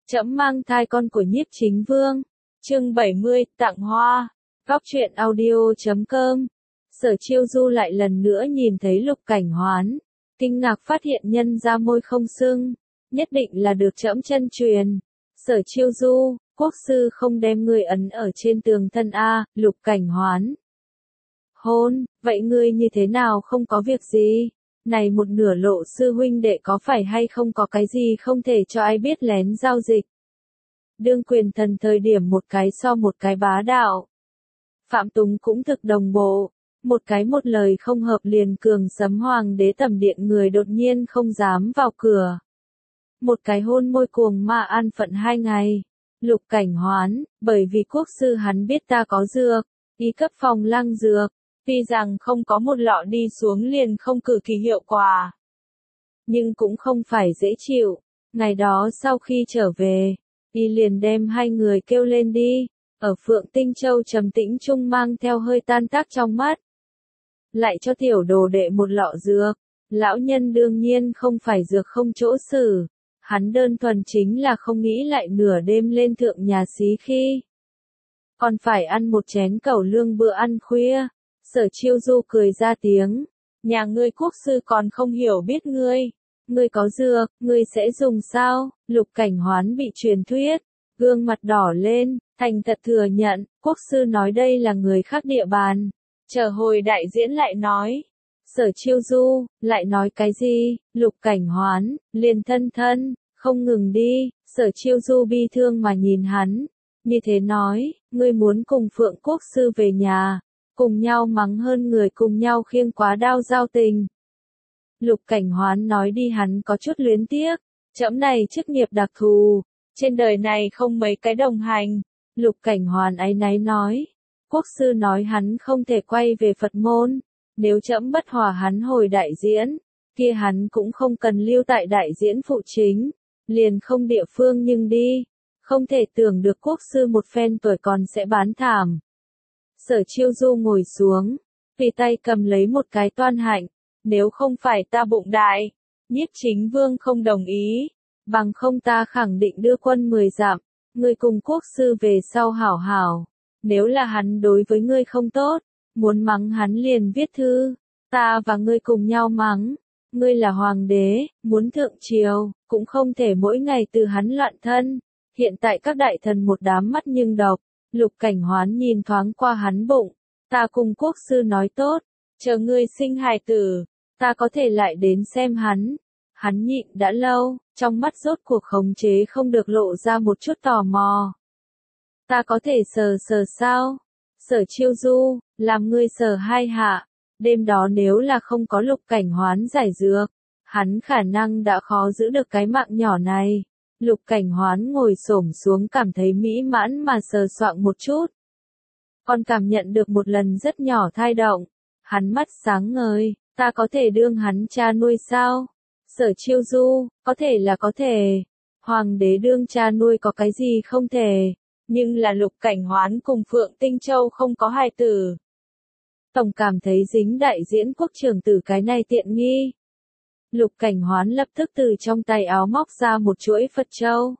Trẫm mang thai con của Nhiếp Chính Vương. Chương 70, tặng hoa. Góc truyện audio.com. Sở Chiêu Du lại lần nữa nhìn thấy Lục Cảnh Hoán, kinh ngạc phát hiện nhân ra môi không sưng, nhất định là được trẫm chân truyền. Sở Chiêu Du, quốc sư không đem ngươi ấn ở trên tường thân a? Lục Cảnh Hoán. Hôn, vậy ngươi như thế nào không có việc gì? Này một nửa lộ sư huynh đệ có phải hay không có cái gì không thể cho ai biết lén giao dịch? Đương quyền thần thời điểm một cái so một cái bá đạo. Phạm Tùng cũng thực đồng bộ, một cái một lời không hợp liền cường sấm hoàng đế tầm điện người đột nhiên không dám vào cửa. Một cái hôn môi cuồng ma an phận 2 ngày. Lục Cảnh Hoán, bởi vì quốc sư hắn biết ta có dược, y cấp phòng lăng dược, tuy rằng không có một lọ đi xuống liền không cử kỳ hiệu quả. Nhưng cũng không phải dễ chịu, ngày đó sau khi trở về, y liền đem 2 người kêu lên đi, ở Phượng Tinh Châu trầm tĩnh trung mang theo hơi tan tác trong mắt. Lại cho tiểu đồ đệ một lọ dược, lão nhân đương nhiên không phải dược không chỗ xử, hắn đơn thuần chính là không nghĩ lại nửa đêm lên thượng nhà xí khi. Còn phải ăn một chén cẩu lương bữa ăn khuya. Sở Chiêu Du cười ra tiếng, nhà ngươi quốc sư còn không hiểu biết ngươi có dược, ngươi sẽ dùng sao? Lục Cảnh Hoán bị truyền thuyết, gương mặt đỏ lên, thành thật thừa nhận, quốc sư nói đây là người khác địa bàn, chờ hồi đại diễn lại nói. Sở Chiêu Du, lại nói cái gì? Lục Cảnh Hoán, liền thân, không ngừng đi. Sở Chiêu Du bi thương mà nhìn hắn, như thế nói, ngươi muốn cùng Phượng quốc sư về nhà, cùng nhau mắng hơn người cùng nhau khiêng quá đao giao tình. Lục Cảnh Hoán nói đi hắn có chút luyến tiếc, trẫm này chức nghiệp đặc thù, trên đời này không mấy cái đồng hành. Lục Cảnh Hoán áy náy nói, quốc sư nói hắn không thể quay về Phật môn, nếu trẫm bất hòa hắn hồi đại diễn, kia hắn cũng không cần lưu tại đại diễn phụ chính, liền không địa phương nhưng đi, không thể tưởng được quốc sư một phen tuổi còn sẽ bán thảm. Sở Chiêu Du ngồi xuống, tùy tay cầm lấy một cái toan hạnh, nếu không phải ta bụng đại, Nhiếp Chính Vương không đồng ý, bằng không ta khẳng định đưa quân 10 dặm, ngươi cùng quốc sư về sau hảo hảo, nếu là hắn đối với ngươi không tốt, muốn mắng hắn liền viết thư, ta và ngươi cùng nhau mắng, ngươi là hoàng đế, muốn thượng triều, cũng không thể mỗi ngày từ hắn loạn thân, hiện tại các đại thần một đám mắt nhưng độc. Lục Cảnh Hoán nhìn thoáng qua hắn bụng, ta cùng quốc sư nói tốt, chờ ngươi sinh hài tử, ta có thể lại đến xem hắn. Hắn nhịn đã lâu, trong mắt rốt cuộc khống chế không được lộ ra một chút tò mò. Ta có thể sờ sao? Sở Chiêu Du, làm ngươi sờ 2 hạ, đêm đó nếu là không có Lục Cảnh Hoán giải dược, hắn khả năng đã khó giữ được cái mạng nhỏ này. Lục Cảnh Hoán ngồi xổm xuống cảm thấy mỹ mãn mà sờ soạng một chút. Còn cảm nhận được một lần rất nhỏ thai động. Hắn mắt sáng ngời, ta có thể đương hắn cha nuôi sao? Sở Chiêu Du, có thể là có thể. Hoàng đế đương cha nuôi có cái gì không thể. Nhưng là Lục Cảnh Hoán cùng Phượng Tinh Châu không có hài tử. Tổng cảm thấy dính đại diễn quốc trưởng tử cái này tiện nghi. Lục Cảnh Hoán lập tức từ trong tay áo móc ra một chuỗi Phật châu.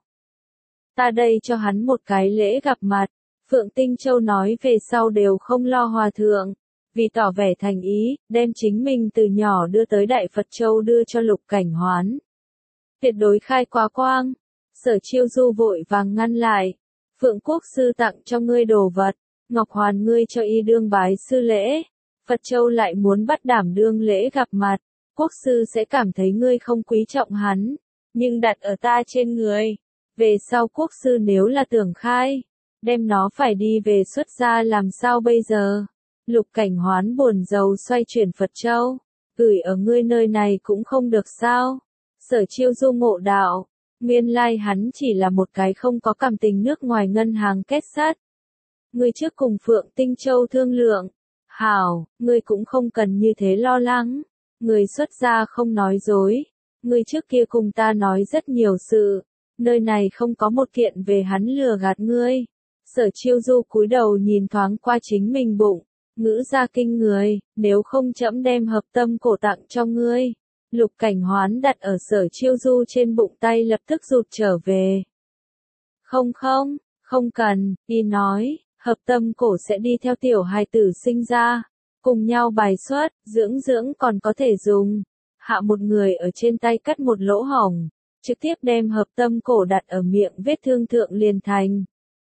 Ta đây cho hắn một cái lễ gặp mặt. Phượng Tinh Châu nói về sau đều không lo hòa thượng. Vì tỏ vẻ thành ý, đem chính mình từ nhỏ đưa tới Đại Phật Châu đưa cho Lục Cảnh Hoán. Tuyệt đối khai quá quang. Sở Chiêu Du vội vàng ngăn lại. Phượng quốc sư tặng cho ngươi đồ vật. Ngọc Hoàn ngươi cho y đương bái sư lễ. Phật Châu lại muốn bắt đảm đương lễ gặp mặt. Quốc sư sẽ cảm thấy ngươi không quý trọng hắn, nhưng đặt ở ta trên người. Về sau quốc sư nếu là tưởng khai, đem nó phải đi về xuất gia làm sao bây giờ? Lục Cảnh Hoán buồn rầu xoay chuyển Phật Châu, gửi ở ngươi nơi này cũng không được sao? Sở Chiêu Du ngộ đạo, nguyên lai hắn chỉ là một cái không có cảm tình nước ngoài ngân hàng kết sắt. Ngươi trước cùng Phượng Tinh Châu thương lượng, hảo, ngươi cũng không cần như thế lo lắng. Người xuất gia không nói dối, ngươi trước kia cùng ta nói rất nhiều sự, nơi này không có một kiện về hắn lừa gạt ngươi. Sở Chiêu Du cúi đầu nhìn thoáng qua chính mình bụng, ngữ ra kinh người, nếu không trẫm đem hợp tâm cổ tặng cho ngươi. Lục Cảnh Hoán đặt ở Sở Chiêu Du trên bụng tay lập tức rụt trở về. Không không, không cần, y nói, hợp tâm cổ sẽ đi theo tiểu hài tử sinh ra, cùng nhau bài xuất, dưỡng dưỡng còn có thể dùng. Hạ một người ở trên tay cắt một lỗ hổng, trực tiếp đem hợp tâm cổ đặt ở miệng vết thương thượng liền thành.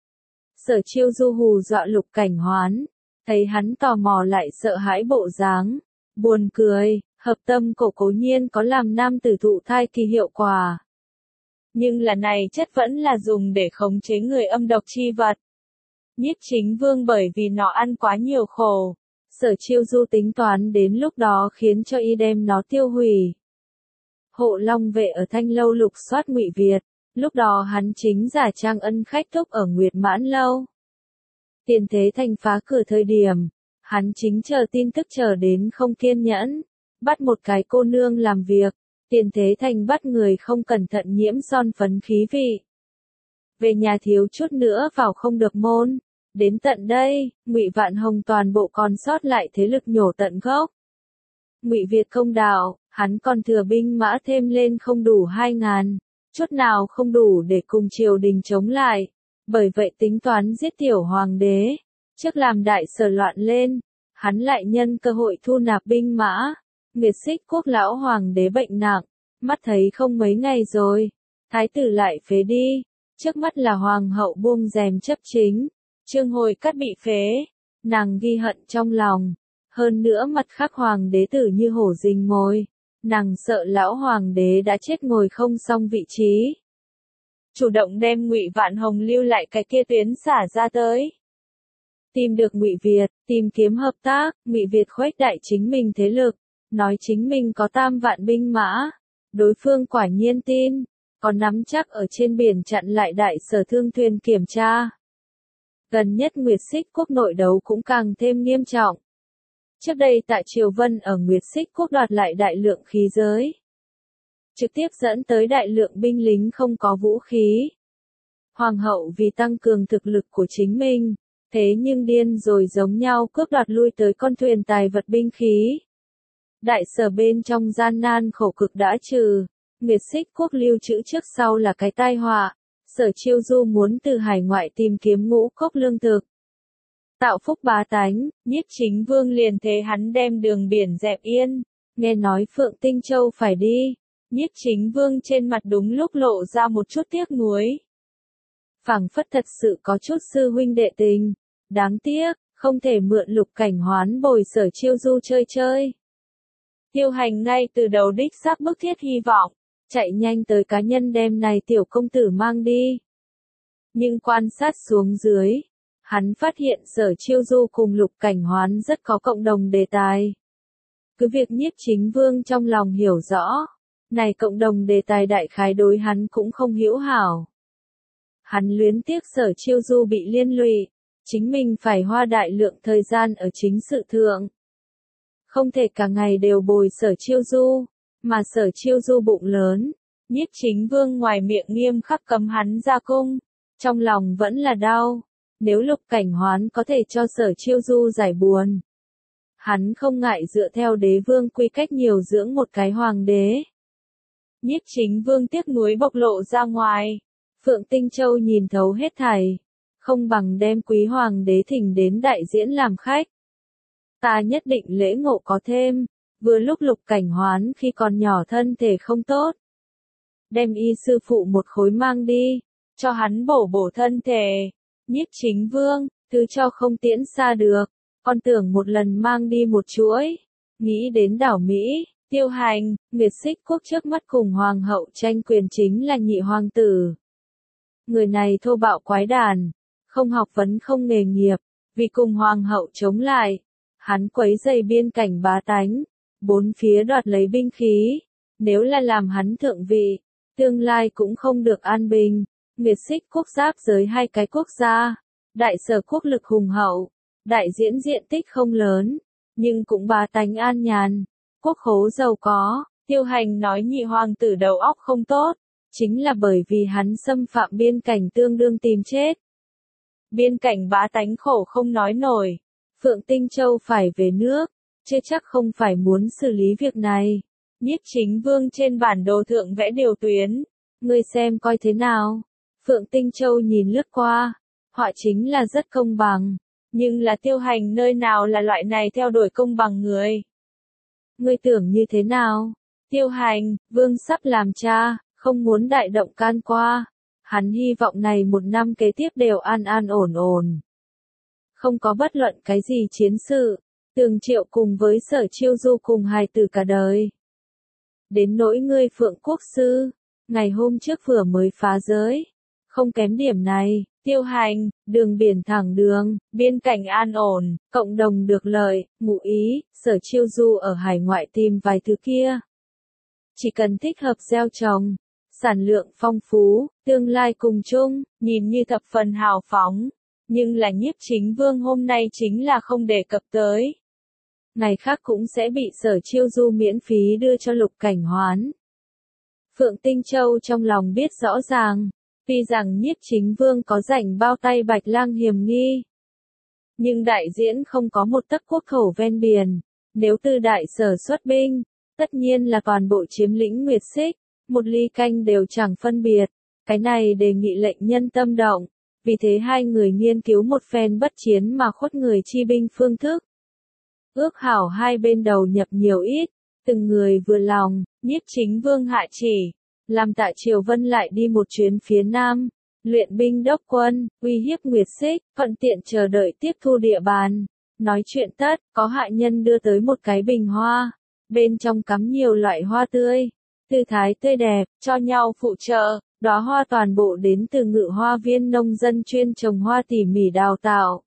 Sở Chiêu Du hù dọa Lục Cảnh Hoán, thấy hắn tò mò lại sợ hãi bộ dáng, buồn cười, hợp tâm cổ cố nhiên có làm nam tử thụ thai kỳ hiệu quả. Nhưng là này chất vẫn là dùng để khống chế người âm độc chi vật. Nhiếp Chính Vương bởi vì nó ăn quá nhiều khổ, Sở Chiêu Du tính toán đến lúc đó khiến cho y đem nó tiêu hủy. Hộ Long vệ ở Thanh Lâu lục soát Ngụy Việt, lúc đó hắn chính giả trang ân khách thúc ở Nguyệt Mãn Lâu. Tiền Thế Thành phá cửa thời điểm, hắn chính chờ tin tức chờ đến không kiên nhẫn, bắt một cái cô nương làm việc. Tiền Thế Thành bắt người không cẩn thận nhiễm son phấn khí vị. Về nhà thiếu chút nữa vào không được môn. Đến tận đây, Ngụy Vạn Hồng toàn bộ còn sót lại thế lực nhổ tận gốc. Ngụy Việt công đạo, hắn còn thừa binh mã thêm lên không đủ 2.000, chút nào không đủ để cùng triều đình chống lại. Bởi vậy tính toán giết tiểu hoàng đế, trước làm đại sở loạn lên, hắn lại nhân cơ hội thu nạp binh mã. Nguyệt Xích Quốc lão hoàng đế bệnh nặng, mắt thấy không mấy ngày rồi, thái tử lại phế đi, trước mắt là hoàng hậu buông rèm chấp chính, Trương Hồi Cát bị phế, nàng ghi hận trong lòng, hơn nữa mặt khác hoàng đế tử như hổ rình mồi, nàng sợ lão hoàng đế đã chết ngồi không xong vị trí. Chủ động đem Ngụy Vạn Hồng lưu lại cái kia tuyến xả ra tới. Tìm được Ngụy Việt, tìm kiếm hợp tác, Ngụy Việt khuếch đại chính mình thế lực, nói chính mình có 3 vạn binh mã, đối phương quả nhiên tin, còn nắm chắc ở trên biển chặn lại đại sở thương thuyền kiểm tra. Gần nhất Nguyệt Xích Quốc nội đấu cũng càng thêm nghiêm trọng. Trước đây Tạ Triều Vân ở Nguyệt Xích Quốc đoạt lại đại lượng khí giới, trực tiếp dẫn tới đại lượng binh lính không có vũ khí. Hoàng hậu vì tăng cường thực lực của chính mình, thế nhưng điên rồi giống nhau cướp đoạt lui tới con thuyền tài vật binh khí. Đại sở bên trong gian nan khổ cực đã trừ, Nguyệt Xích Quốc lưu trữ trước sau là cái tai họa. Sở Chiêu Du muốn từ hải ngoại tìm kiếm ngũ cốc lương thực, tạo phúc bá tánh. Nhiếp Chính Vương liền thế hắn đem đường biển dẹp yên. Nghe nói Phượng Tinh Châu phải đi, Nhiếp Chính Vương trên mặt đúng lúc lộ ra một chút tiếc nuối. Phảng phất thật sự có chút sư huynh đệ tình, đáng tiếc, không thể mượn Lục Cảnh Hoán bồi Sở Chiêu Du chơi chơi. Tiêu Hành ngay từ đầu đích xác bức thiết hy vọng, chạy nhanh tới cá nhân đem này tiểu công tử mang đi. Nhưng quan sát xuống dưới, hắn phát hiện Sở Chiêu Du cùng Lục Cảnh Hoán rất có cộng đồng đề tài. Cứ việc Nhiếp Chính Vương trong lòng hiểu rõ, này cộng đồng đề tài đại khái đối hắn cũng không hữu hảo. Hắn luyến tiếc Sở Chiêu Du bị liên lụy, chính mình phải hoa đại lượng thời gian ở chính sự thượng. Không thể cả ngày đều bồi Sở Chiêu Du, mà Sở Chiêu Du bụng lớn, Nhiếp Chính Vương ngoài miệng nghiêm khắc cấm hắn ra cung, trong lòng vẫn là đau. Nếu Lục Cảnh Hoán có thể cho Sở Chiêu Du giải buồn, hắn không ngại dựa theo đế vương quy cách nhiều dưỡng một cái hoàng đế. Nhiếp Chính Vương tiếc nuối bộc lộ ra ngoài, Phượng Tinh Châu nhìn thấu hết thảy, không bằng đem quý hoàng đế thỉnh đến đại diễn làm khách. Ta nhất định lễ ngộ có thêm, vừa lúc Lục Cảnh Hoán khi còn nhỏ thân thể không tốt, đem y sư phụ một khối mang đi, cho hắn bổ bổ thân thể. Nhiếp Chính Vương, thứ cho không tiễn xa được, con tưởng một lần mang đi một chuỗi. Nghĩ đến đảo Mỹ, Tiêu Hành, Nguyệt Xích Quốc trước mắt cùng hoàng hậu tranh quyền chính là nhị hoàng tử. Người này thô bạo quái đản, không học vấn không nghề nghiệp, vì cùng hoàng hậu chống lại, hắn quấy rầy biên cảnh bá tánh, bốn phía đoạt lấy binh khí. Nếu là làm hắn thượng vị, tương lai cũng không được an bình. Nguyệt Xích Quốc giáp giới 2 cái quốc gia, đại sở quốc lực hùng hậu, đại diễn diện tích không lớn, nhưng cũng bá tánh an nhàn, quốc khố giàu có. Tiêu Hành nói nhị hoàng tử đầu óc không tốt, chính là bởi vì hắn xâm phạm biên cảnh tương đương tìm chết. Biên cảnh bá tánh khổ không nói nổi, Phượng Tinh Châu phải về nước, chưa chắc không phải muốn xử lý việc này. Nhiếp Chính Vương trên bản đồ thượng vẽ điều tuyến, ngươi xem coi thế nào. Phượng Tinh Châu nhìn lướt qua, họa chính là rất công bằng, nhưng là Tiêu Hành nơi nào là loại này theo đuổi công bằng người. Ngươi tưởng như thế nào? Tiêu Hành, vương sắp làm cha, không muốn đại động can qua. Hắn hy vọng này một năm kế tiếp đều an an ổn ổn. Không có bất luận cái gì chiến sự, Tường Triệu cùng với Sở Chiêu Du cùng hài tử cả đời. Đến nỗi ngươi Phượng Quốc Sư, ngày hôm trước vừa mới phá giới. Không kém điểm này, Tiêu Hành, đường biển thẳng đường, biên cảnh an ổn, cộng đồng được lợi, ngụ ý, Sở Chiêu Du ở hải ngoại tìm vài thứ kia. Chỉ cần thích hợp gieo trồng, sản lượng phong phú, tương lai cùng chung, nhìn như thập phần hào phóng, nhưng là Nhiếp Chính Vương hôm nay chính là không đề cập tới. Ngày khác cũng sẽ bị Sở Chiêu Du miễn phí đưa cho Lục Cảnh Hoán. Phượng Tinh Châu trong lòng biết rõ ràng, tuy rằng Nhiếp Chính Vương có rảnh bao tay Bạch Lang hiểm nghi, nhưng đại diễn không có một tấc quốc khẩu ven biển, nếu từ đại sở xuất binh, tất nhiên là toàn bộ chiếm lĩnh Nguyệt Xích, một ly canh đều chẳng phân biệt, cái này đề nghị lệnh nhân tâm động, vì thế hai người nghiên cứu một phen bất chiến mà khuất người chi binh phương thức. Ước hảo hai bên đầu nhập nhiều ít, từng người vừa lòng, Nhiếp Chính Vương hạ chỉ, làm Tạ Triều Vân lại đi một chuyến phía Nam, luyện binh đốc quân, uy hiếp Nguyệt Xích, thuận tiện chờ đợi tiếp thu địa bàn. Nói chuyện tất, có hạ nhân đưa tới một cái bình hoa, bên trong cắm nhiều loại hoa tươi, tư thái tươi đẹp, cho nhau phụ trợ, đóa hoa toàn bộ đến từ Ngự Hoa Viên nông dân chuyên trồng hoa tỉ mỉ đào tạo.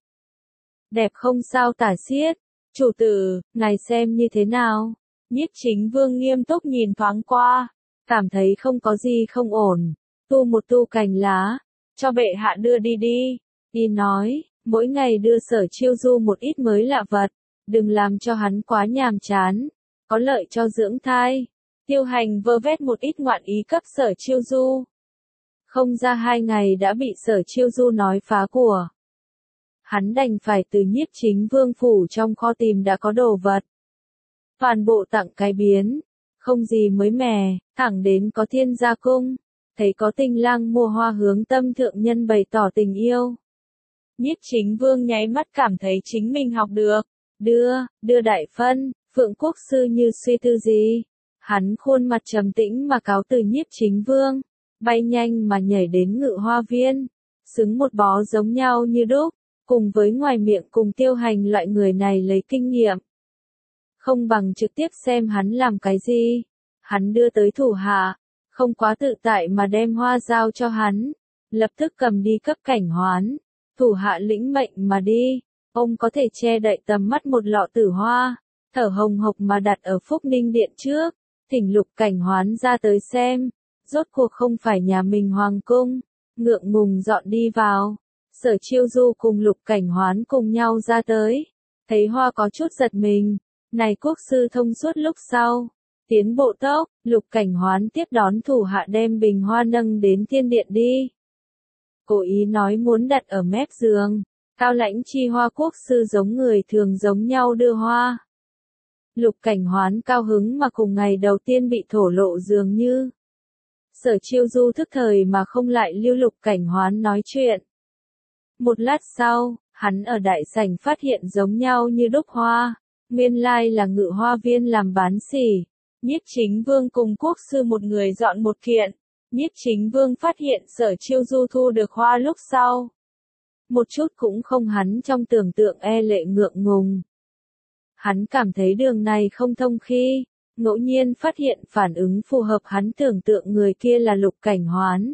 Đẹp không sao tả xiết, chủ tử, ngài xem như thế nào? Nhiếp Chính Vương nghiêm túc nhìn thoáng qua, cảm thấy không có gì không ổn, tu một tu cành lá, cho bệ hạ đưa đi đi, đi nói, mỗi ngày đưa Sở Chiêu Du một ít mới lạ vật, đừng làm cho hắn quá nhàm chán, có lợi cho dưỡng thai. Tiêu Hành vơ vét một ít ngoạn ý cấp Sở Chiêu Du. Không ra 2 ngày đã bị Sở Chiêu Du nói phá của. Hắn đành phải từ Nhiếp Chính Vương phủ trong kho tìm đã có đồ vật. Toàn bộ tặng cái biến, không gì mới mẻ, thẳng đến có Thiên Gia Cung, thấy có Tinh Lang mua hoa hướng Tâm thượng nhân bày tỏ tình yêu. Nhiếp Chính Vương nháy mắt cảm thấy chính mình học được, đưa đại phân, Phượng Quốc Sư như suy tư gì. Hắn khuôn mặt trầm tĩnh mà cáo từ Nhiếp Chính Vương, bay nhanh mà nhảy đến Ngự Hoa Viên, xứng một bó giống nhau như đúc, cùng với ngoài miệng cùng Tiêu Hành loại người này lấy kinh nghiệm. Không bằng trực tiếp xem hắn làm cái gì. Hắn đưa tới thủ hạ, không quá tự tại mà đem hoa giao cho hắn, lập tức cầm đi cấp Cảnh Hoán. Thủ hạ lĩnh mệnh mà đi, ông có thể che đậy tầm mắt một lọ tử hoa, thở hồng hộc mà đặt ở Phúc Ninh Điện trước, thỉnh Lục Cảnh Hoán ra tới xem, rốt cuộc không phải nhà mình hoàng cung, ngượng ngùng dọn đi vào. Sở Chiêu Du cùng Lục Cảnh Hoán cùng nhau ra tới, thấy hoa có chút giật mình, này quốc sư thông suốt lúc sau, tiến bộ tốc, Lục Cảnh Hoán tiếp đón thủ hạ đem bình hoa nâng đến thiên điện đi. Cố ý nói muốn đặt ở mép giường, Cao Lãnh Chi Hoa quốc sư giống người thường giống nhau đưa hoa. Lục Cảnh Hoán cao hứng mà cùng ngày đầu tiên bị thổ lộ dường như. Sở Chiêu Du thức thời mà không lại lưu Lục Cảnh Hoán nói chuyện. Một lát sau, hắn ở đại sảnh phát hiện giống nhau như đúc hoa, nguyên lai là Ngự Hoa Viên làm bán xỉ. Nhiếp Chính Vương cùng quốc sư một người dọn một kiện. Nhiếp Chính Vương phát hiện Sở Chiêu Du thu được hoa lúc sau. Một chút cũng không hắn trong tưởng tượng e lệ ngượng ngùng. Hắn cảm thấy đường này không thông khi, ngẫu nhiên phát hiện phản ứng phù hợp hắn tưởng tượng người kia là Lục Cảnh Hoán.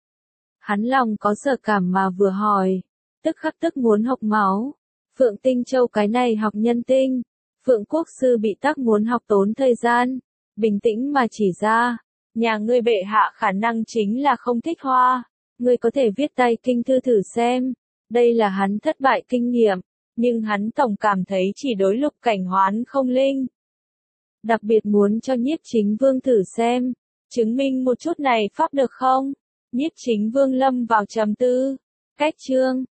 Hắn lòng có sợ cảm mà vừa hỏi, tức khắc tức muốn học máu. Phượng Tinh Châu cái này học nhân tinh, Phượng Quốc Sư bị tắc muốn học tốn thời gian, bình tĩnh mà chỉ ra, nhà ngươi bệ hạ khả năng chính là không thích hoa, ngươi có thể viết tay kinh thư thử xem, đây là hắn thất bại kinh nghiệm, nhưng hắn tổng cảm thấy chỉ đối Lục Cảnh Hoán không linh. Đặc biệt muốn cho Nhiếp Chính Vương thử xem, chứng minh một chút này pháp được không? Nhiếp Chính Vương lâm vào trầm tư, cách chương.